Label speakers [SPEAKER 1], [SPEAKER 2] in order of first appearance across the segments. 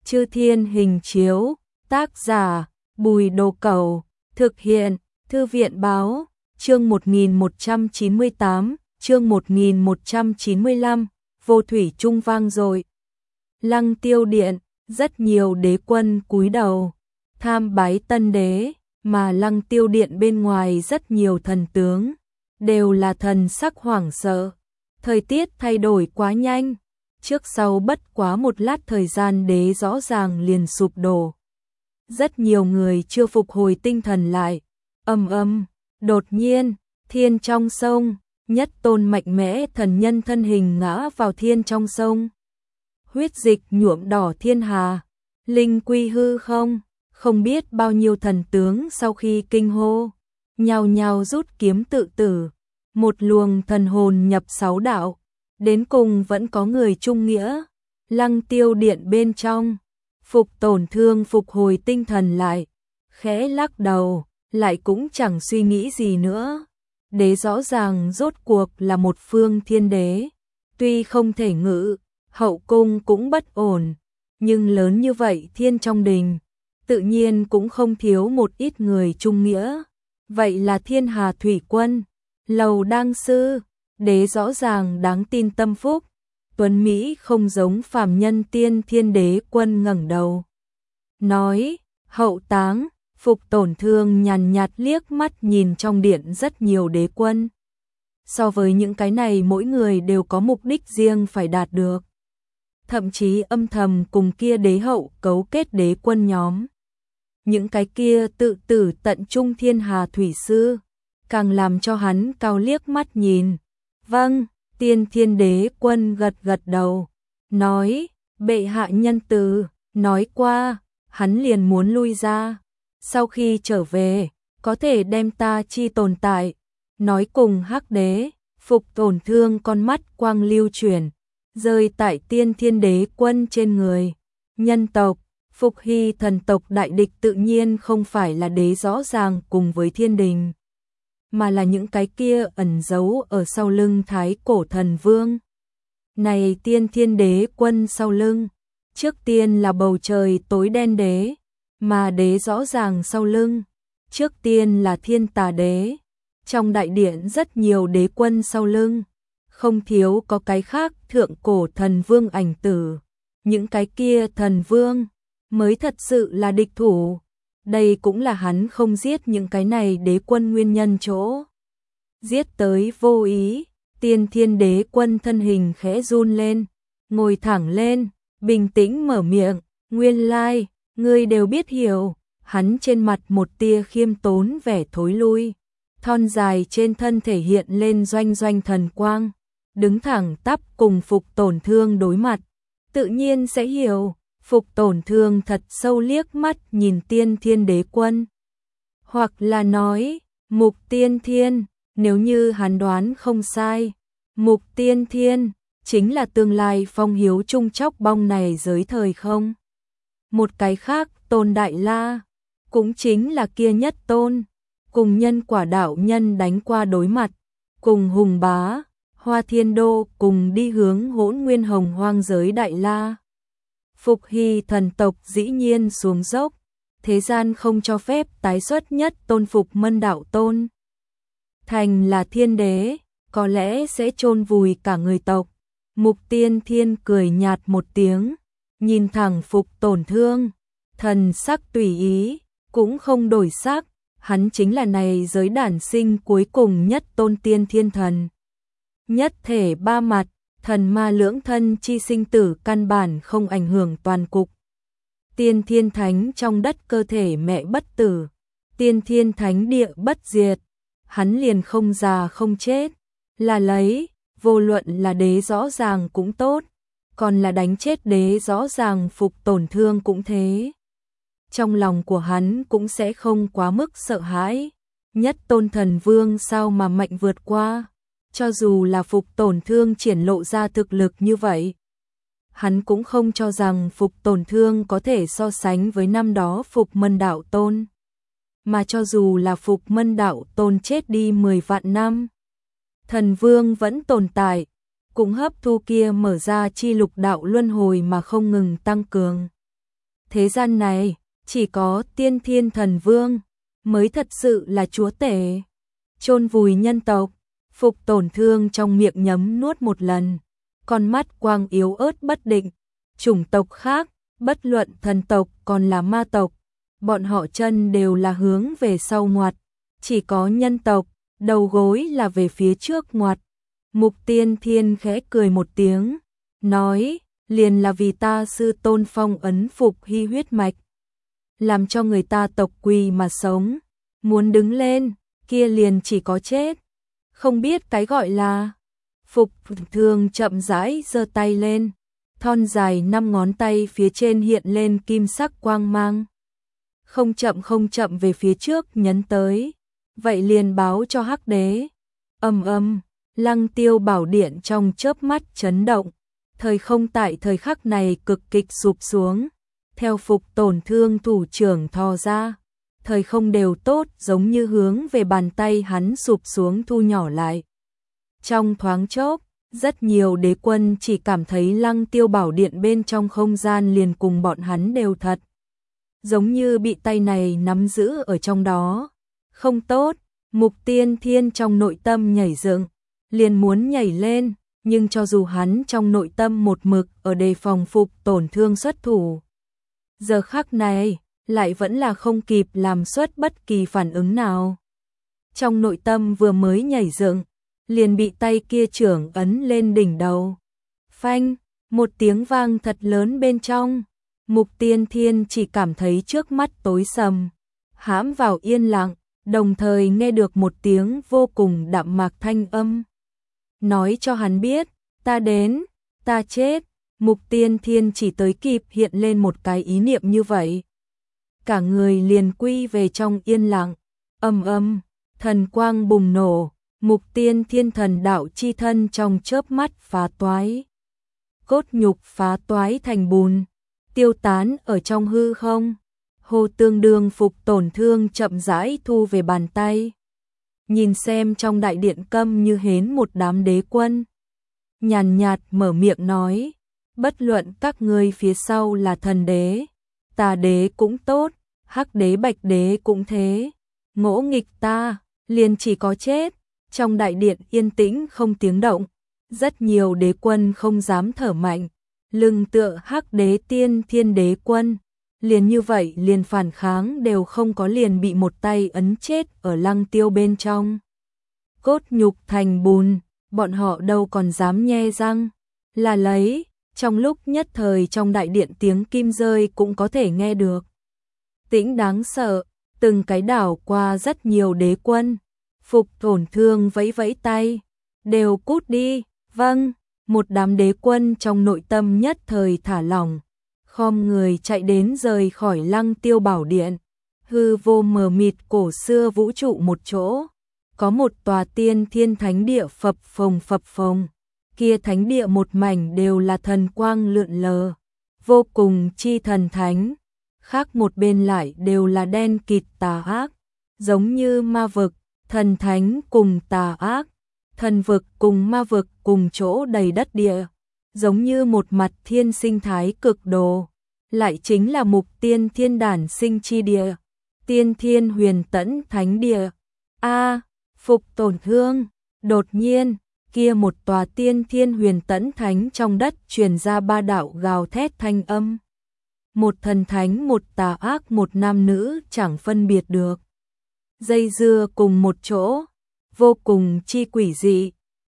[SPEAKER 1] Chư Thiên Hình Chiếu, tác giả, Bùi Đồ Cẩu, thực hiện, Thư viện báo, chương 1198, chương 1195, vô thủy trung vang dội. Lăng Tiêu Điện, rất nhiều đế quân cúi đầu, tham bái tân đế, mà Lăng Tiêu Điện bên ngoài rất nhiều thần tướng, đều là thần sắc hoảng sợ. Thời tiết thay đổi quá nhanh, trước sau bất quá một lát thời gian đế rõ ràng liền sụp đổ. Rất nhiều người chưa phục hồi tinh thần lại, đột nhiên, thiên trong sông, nhất tôn mạnh mẽ thần nhân thân hình ngã vào thiên trong sông. Huyết dịch nhuộm đỏ thiên hà, linh quy hư không biết bao nhiêu thần tướng sau khi kinh hô, nhao nhao rút kiếm tự tử, một luồng thần hồn nhập 6 đạo, đến cùng vẫn có người trung nghĩa. Lăng Tiêu Điện bên trong, Phục Tổn Thương phục hồi tinh thần lại, khẽ lắc đầu, lại cũng chẳng suy nghĩ gì nữa. Đế rõ ràng rốt cuộc là một phương thiên đế, tuy không thể ngự, hậu cung cũng bất ổn, nhưng lớn như vậy thiên trong đình, tự nhiên cũng không thiếu một ít người trung nghĩa. Vậy là Thiên Hà Thủy Quân, Lầu Đăng Sư, đế rõ ràng đáng tin tâm phúc, tuấn Mỹ không giống phàm nhân. Tiên Thiên Đế Quân ngẩng đầu, nói, hậu táng. Phục Tổn Thương nhàn nhạt liếc mắt nhìn trong điện rất nhiều đế quân. So với những cái này mỗi người đều có mục đích riêng phải đạt được. Thậm chí âm thầm cùng kia đế hậu cấu kết đế quân nhóm. Những cái kia tự tử tận trung Thiên Hà Thủy Sư, càng làm cho hắn cao liếc mắt nhìn. Vâng, Tiên Thiên Đế Quân gật gật đầu, nói, bệ hạ nhân từ, nói qua, hắn liền muốn lui ra. Sau khi trở về, có thể đem ta chi tồn tại, nói cùng Hắc Đế. Phục Tổn Thương con mắt quang lưu chuyển, rơi tại Tiên Thiên Đế Quân trên người. Nhân tộc, Phục Hy thần tộc đại địch tự nhiên không phải là đế rõ ràng cùng với thiên đình, mà là những cái kia ẩn giấu ở sau lưng Thái Cổ Thần Vương. Này Tiên Thiên Đế Quân sau lưng, trước tiên là bầu trời tối đen đế, mà đế rõ ràng sau lưng, trước tiên là Thiên Tà Đế. Trong đại điện rất nhiều đế quân sau lưng, không thiếu có cái khác thượng cổ thần vương ảnh tử. Những cái kia thần vương mới thật sự là địch thủ. Đây cũng là hắn không giết những cái này đế quân nguyên nhân chỗ. Giết tới vô ý, Tiên Thiên Đế Quân thân hình khẽ run lên, ngồi thẳng lên, bình tĩnh mở miệng, nguyên lai, ngươi đều biết hiểu. Hắn trên mặt một tia khiêm tốn vẻ thối lui, thon dài trên thân thể hiện lên doanh doanh thần quang, đứng thẳng tắp cùng Phục Tổn Thương đối mặt, tự nhiên sẽ hiểu. Phục Tổn Thương thật sâu liếc mắt nhìn Tiên Thiên Đế Quân, hoặc là nói, Mục Tiên Thiên, nếu như hắn đoán không sai, Mục Tiên Thiên chính là tương lai phong hiếu trung chóc bong này giới thời không. Một cái khác Tôn Đại La, cũng chính là kia nhất tôn, cùng Nhân Quả đạo nhân đánh qua đối mặt, cùng Hùng Bá, Hoa Thiên Đô cùng đi hướng Hỗn Nguyên Hồng Hoang giới Đại La. Phục Hy thần tộc dĩ nhiên xuống dốc, thế gian không cho phép tái xuất nhất tôn Phục Mân đạo tôn. Thành là thiên đế, có lẽ sẽ chôn vùi cả người tộc. Mục Tiên Thiên cười nhạt một tiếng, nhìn thẳng Phục Tổn Thương, thần sắc tùy ý, cũng không đổi sắc, hắn chính là này giới đản sinh cuối cùng nhất tôn tiên thiên thần. Nhất thể ba mặt, thần ma lưỡng thân chi sinh tử căn bản không ảnh hưởng toàn cục. Tiên Thiên Thánh trong đất cơ thể mẹ bất tử, Tiên Thiên Thánh địa bất diệt, hắn liền không già không chết, là lấy, vô luận là đế rõ ràng cũng tốt, còn là đánh chết đế rõ ràng Phục Tổn Thương cũng thế. Trong lòng của hắn cũng sẽ không quá mức sợ hãi, nhất tôn thần vương sao mà mạnh vượt qua, cho dù là Phục Tổn Thương triển lộ ra thực lực như vậy. Hắn cũng không cho rằng Phục Tổn Thương có thể so sánh với năm đó Phục Mân đạo tôn. Mà cho dù là Phục Mân đạo tôn chết đi 10 vạn năm, thần vương vẫn tồn tại, cũng hấp thu kia mở ra chi lục đạo luân hồi mà không ngừng tăng cường. Thế gian này, chỉ có Tiên Thiên Thần Vương mới thật sự là chúa tể. Chôn vùi nhân tộc, Phục Tổn Thương trong miệng nhấm nuốt một lần, con mắt quang yếu ớt bất định. Chủng tộc khác, bất luận thần tộc còn là ma tộc, bọn họ chân đều là hướng về sau ngoặt, chỉ có nhân tộc, đầu gối là về phía trước ngoặt. Mục Tiên Thiên khẽ cười một tiếng, nói, liền là vì ta sư tôn phong ấn Phục Hy huyết mạch, làm cho người ta tộc quỳ mà sống, muốn đứng lên, kia liền chỉ có chết. Không biết cái gọi là. Phục Thương chậm rãi giơ tay lên, thon dài 5 ngón tay phía trên hiện lên kim sắc quang mang. Không chậm về phía trước nhấn tới, vậy liền báo cho Hắc Đế. Lăng Tiêu Bảo Điện trong chớp mắt chấn động, thời không tại thời khắc này cực kịch sụp xuống, theo Phục Tổn Thương thủ trưởng thò ra, thời không đều tốt giống như hướng về bàn tay hắn sụp xuống thu nhỏ lại. Trong thoáng chốc, rất nhiều đế quân chỉ cảm thấy Lăng Tiêu Bảo Điện bên trong không gian liền cùng bọn hắn đều thật, giống như bị tay này nắm giữ ở trong đó. Không tốt, Mục Tiên Thiên trong nội tâm nhảy dựng, liền muốn nhảy lên, nhưng cho dù hắn trong nội tâm một mực ở đề phòng Phục Tổn Thương xuất thủ, giờ khắc này lại vẫn là không kịp làm xuất bất kỳ phản ứng nào. Trong nội tâm vừa mới nhảy dựng, liền bị tay kia trưởng ấn lên đỉnh đầu. Phanh, một tiếng vang thật lớn bên trong, Mục Tiên Thiên chỉ cảm thấy trước mắt tối sầm, hãm vào yên lặng, đồng thời nghe được một tiếng vô cùng đạm mạc thanh âm. Nói cho hắn biết, ta đến, ta chết. Mục Tiên Thiên chỉ tới kịp hiện lên một cái ý niệm như vậy, cả người liền quy về trong yên lặng. Thần quang bùng nổ, Mục Tiên Thiên thần đạo chi thân trong chớp mắt phá toái. Cốt nhục phá toái thành bùn, tiêu tán ở trong hư không. Hồ Tương Đương Phục Tổn Thương chậm rãi thu về bàn tay, nhìn xem trong đại điện câm như hến một đám đế quân, nhàn nhạt mở miệng nói, bất luận các ngươi phía sau là thần đế, tà đế cũng tốt, hắc đế bạch đế cũng thế, ngỗ nghịch ta, liền chỉ có chết. Trong đại điện yên tĩnh không tiếng động, rất nhiều đế quân không dám thở mạnh, lưng tựa hắc đế Tiên Thiên đế quân, liền như vậy liền phản kháng đều không có, liền bị một tay ấn chết ở Lăng Tiêu bên trong. Cốt nhục thành bùn, bọn họ đâu còn dám nhe răng, là lấy. Trong lúc nhất thời trong đại điện tiếng kim rơi cũng có thể nghe được. Tĩnh đáng sợ, từng cái đảo qua rất nhiều đế quân. Phục Tổn Thương vẫy vẫy tay, đều cút đi. Vâng, một đám đế quân trong nội tâm nhất thời thả lỏng, khom người chạy đến rời khỏi Lăng Tiêu Bảo Điện. Hư vô mờ mịt cổ xưa vũ trụ một chỗ, có một tòa Tiên Thiên thánh địa phập phồng. Kia thánh địa một mảnh đều là thần quang lượn lờ, vô cùng chi thần thánh. Khác một bên lại đều là đen kịt tà ác, giống như ma vực, thần thánh cùng tà ác, thần vực cùng ma vực cùng chỗ đầy đất địa, giống như một mặt thiên sinh thái cực đồ, lại chính là Mục Tiên Thiên đản sinh chi địa, Tiên Thiên Huyền Tẫn thánh địa. Phục Tổn Thương, đột nhiên kia một tòa Tiên Thiên Huyền Tẫn thánh trong đất truyền ra 3 đạo gào thét thanh âm. Một thần thánh, một tà ác, một nam nữ chẳng phân biệt được, dây dưa cùng một chỗ, vô cùng chi quỷ dị.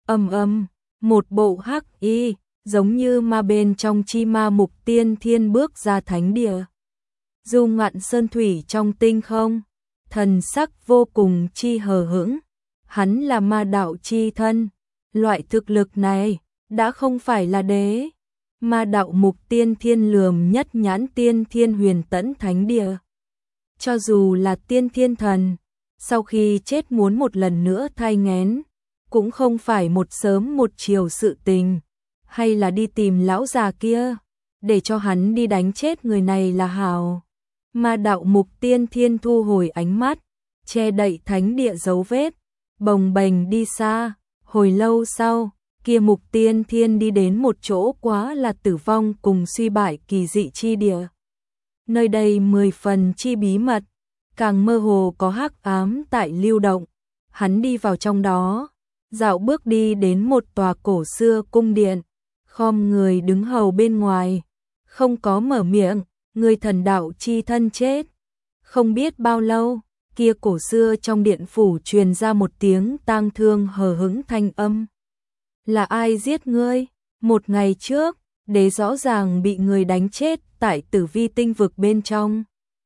[SPEAKER 1] Một bộ hắc y, giống như ma bên trong chi ma Mục Tiên Thiên bước ra thánh địa, du ngạn sơn thủy trong tinh không, thần sắc vô cùng chi hờ hững. Hắn là ma đạo chi thân, loại thực lực này đã không phải là đế. Ma đạo Mục Tiên Thiên lườm nhất nhãn Tiên Thiên Huyền Tẫn thánh địa, cho dù là Tiên Thiên thần, sau khi chết muốn một lần nữa thai nghén, cũng không phải một sớm một chiều sự tình. Hay là đi tìm lão già kia, để cho hắn đi đánh chết người này là hảo. Ma đạo Mục Tiên Thiên thu hồi ánh mắt, che đậy thánh địa dấu vết, bồng bềnh đi xa. Hồi lâu sau, kia Mục Tiên Thiên đi đến một chỗ quá là tử vong cùng suy bại kỳ dị chi địa. Nơi đây 10 phần chi bí mật, càng mơ hồ có hắc ám tại lưu động. Hắn đi vào trong đó, dạo bước đi đến một tòa cổ xưa cung điện, khom người đứng hầu bên ngoài, không có mở miệng, người thần đạo chi thân chết. Không biết bao lâu, kia cổ xưa trong điện phủ truyền ra một tiếng tang thương hờ hững thanh âm. Là ai giết ngươi? Một ngày trước, đế rõ ràng bị người đánh chết tại Tử Vi tinh vực bên trong.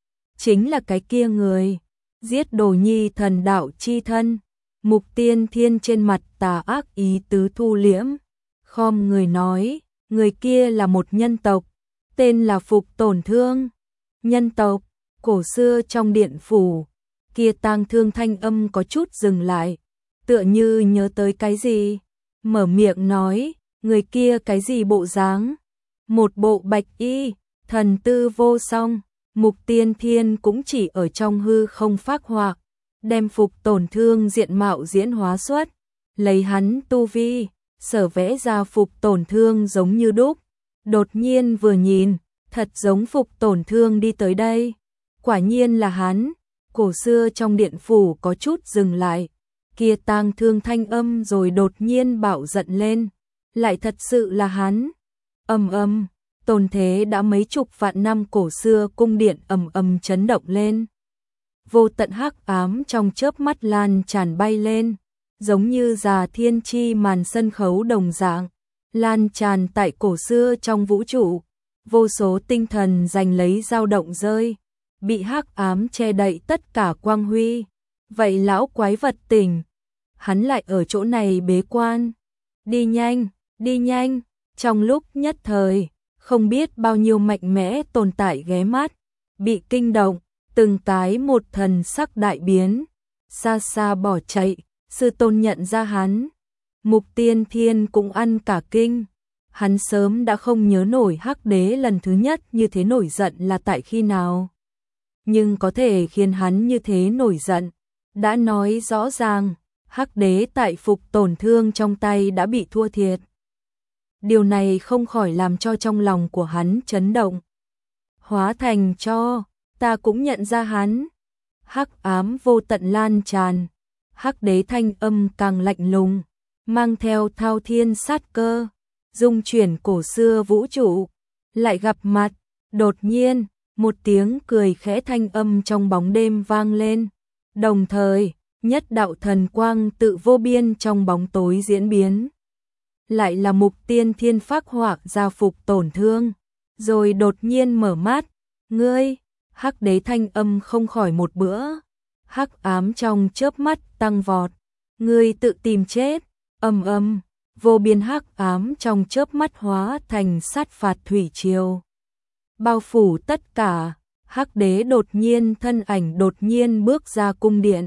[SPEAKER 1] Chính là cái kia người, giết Đồ Nhi thần đạo chi thân. Mục Tiên Thiên trên mặt tà ác ý tứ thu liễm, khom người nói, người kia là một nhân tộc, tên là Phục Tổn Thương. Nhân tộc, cổ xưa trong điện phủ, kia tang thương thanh âm có chút dừng lại, tựa như nhớ tới cái gì, mở miệng nói, người kia cái gì bộ dáng? Một bộ bạch y, thần tư vô song. Mục Tiên Thiên cũng chỉ ở trong hư không phác họa, đem Phục Tổn Thương diện mạo diễn hóa xuất, lấy hắn tu vi, sở vẽ ra Phục Tổn Thương giống như đúc. Đột nhiên vừa nhìn, thật giống Phục Tổn Thương đi tới đây. Quả nhiên là hắn. Cổ xưa trong điện phủ có chút dừng lại, kia tang thương thanh âm rồi đột nhiên bạo giận lên, lại thật sự là hắn. Ầm ầm, tồn thế đã mấy chục vạn năm cổ xưa cung điện ầm ầm chấn động lên. Vô tận hắc ám trong chớp mắt lan tràn bay lên, giống như già thiên chi màn sân khấu đồng dạng, lan tràn tại cổ xưa trong vũ trụ, vô số tinh thần giành lấy dao động rơi, bị hắc ám che đậy tất cả quang huy. Vậy lão quái vật tỉnh, hắn lại ở chỗ này bế quan. Đi nhanh, đi nhanh. Trong lúc nhất thời, không biết bao nhiêu mạnh mẽ tồn tại ghé mắt, bị kinh động, từng cái một thần sắc đại biến, xa xa bỏ chạy. Sư tôn nhận ra hắn, Mục Tiên Thiên cũng ăn cả kinh. Hắn sớm đã không nhớ nổi Hắc Đế lần thứ nhất như thế nổi giận là tại khi nào. Nhưng có thể khiến hắn như thế nổi giận, đã nói rõ ràng, Hắc Đế tại Phục Tổn Thương trong tay đã bị thua thiệt. Điều này không khỏi làm cho trong lòng của hắn chấn động. Hóa thành cho, ta cũng nhận ra hắn. Hắc ám vô tận lan tràn, Hắc Đế thanh âm càng lạnh lùng, mang theo thao thiên sát cơ, dung chuyển cổ xưa vũ trụ. Lại gặp mặt, đột nhiên, một tiếng cười khẽ thanh âm trong bóng đêm vang lên. Đồng thời, nhất đạo thần quang tự vô biên trong bóng tối diễn biến. Lại là Mục Tiên Thiên phác họa ra Phục Tổn Thương, rồi đột nhiên mở mắt. Ngươi, Hắc Đế thanh âm không khỏi một bữa. Hắc ám trong chớp mắt tăng vọt. Ngươi tự tìm chết. Ầm ầm, vô biên hắc ám trong chớp mắt hóa thành sát phạt thủy triều, bao phủ tất cả. Hắc Đế đột nhiên thân ảnh đột nhiên bước ra cung điện,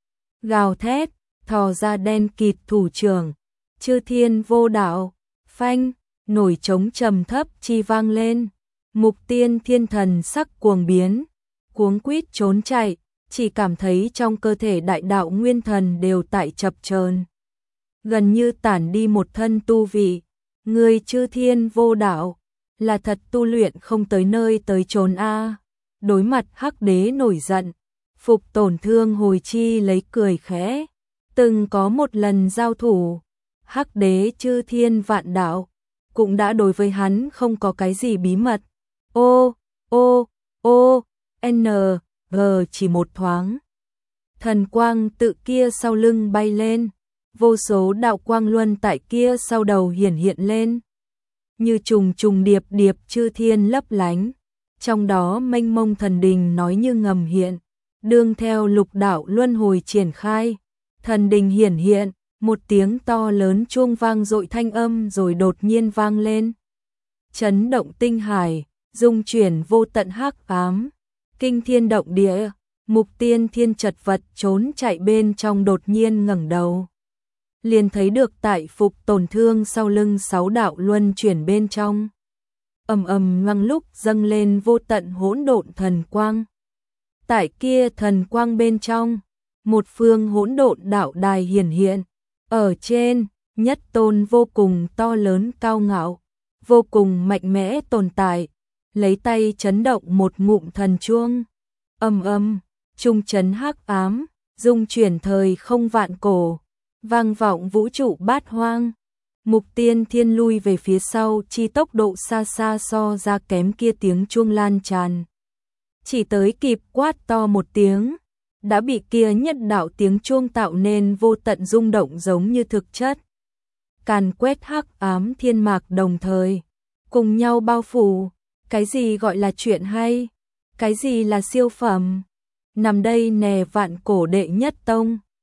[SPEAKER 1] gào thét, thò ra đen kịt thủ trưởng, chư thiên vô đạo. Phanh, nổi trống trầm thấp chi vang lên. Mục Tiên Thiên thần sắc cuồng biến, cuống quýt trốn chạy, chỉ cảm thấy trong cơ thể đại đạo nguyên thần đều tại chập chờn, gần như tản đi một thân tu vị. Người chư thiên vô đạo, là thật tu luyện không tới nơi tới chốn a. Đối mặt Hắc Đế nổi giận, Phục Tổn Thương hồi chi lấy cười khẽ. Từng có một lần giao thủ, Hắc Đế chư thiên vạn đạo cũng đã đối với hắn không có cái gì bí mật. G chỉ một thoáng, thần quang tự kia sau lưng bay lên, vô số đạo quang luân tại kia sau đầu hiển hiện lên, như trùng trùng điệp điệp chư thiên lấp lánh, trong đó mênh mông thần đình nói như ngầm hiện, đương theo lục đạo luân hồi triển khai, thần đình hiển hiện, một tiếng to lớn chuông vang dội thanh âm rồi đột nhiên vang lên, chấn động tinh hải, dung chuyển vô tận hắc ám, kinh thiên động địa. Mục Tiên Thiên chật vật trốn chạy bên trong đột nhiên ngẩng đầu, liền thấy được tại Phục Tổn Thương sau lưng 6 đạo luân chuyển bên trong, ầm ầm ngang lúc dâng lên vô tận hỗn độn thần quang. Tại kia thần quang bên trong, một phương hỗn độn đạo đài hiển hiện, ở trên nhất tôn vô cùng to lớn cao ngạo, vô cùng mạnh mẽ tồn tại, lấy tay chấn động một ngụm thần chuông. Âm âm, trung chấn hắc ám, dung chuyển thời không vạn cổ, vang vọng vũ trụ bát hoang. Mục Tiên Thiên lui về phía sau, chi tốc độ xa xa so ra kém kia tiếng chuông lan tràn. Chỉ tới kịp quát to một tiếng, đã bị kia nhất đạo tiếng chuông tạo nên vô tận rung động giống như thực chất. Càn quét hắc ám thiên mạc đồng thời, cùng nhau bao phủ. Cái gì gọi là chuyện hay? Cái gì là siêu phẩm? Nằm đây nè vạn cổ đệ nhất tông,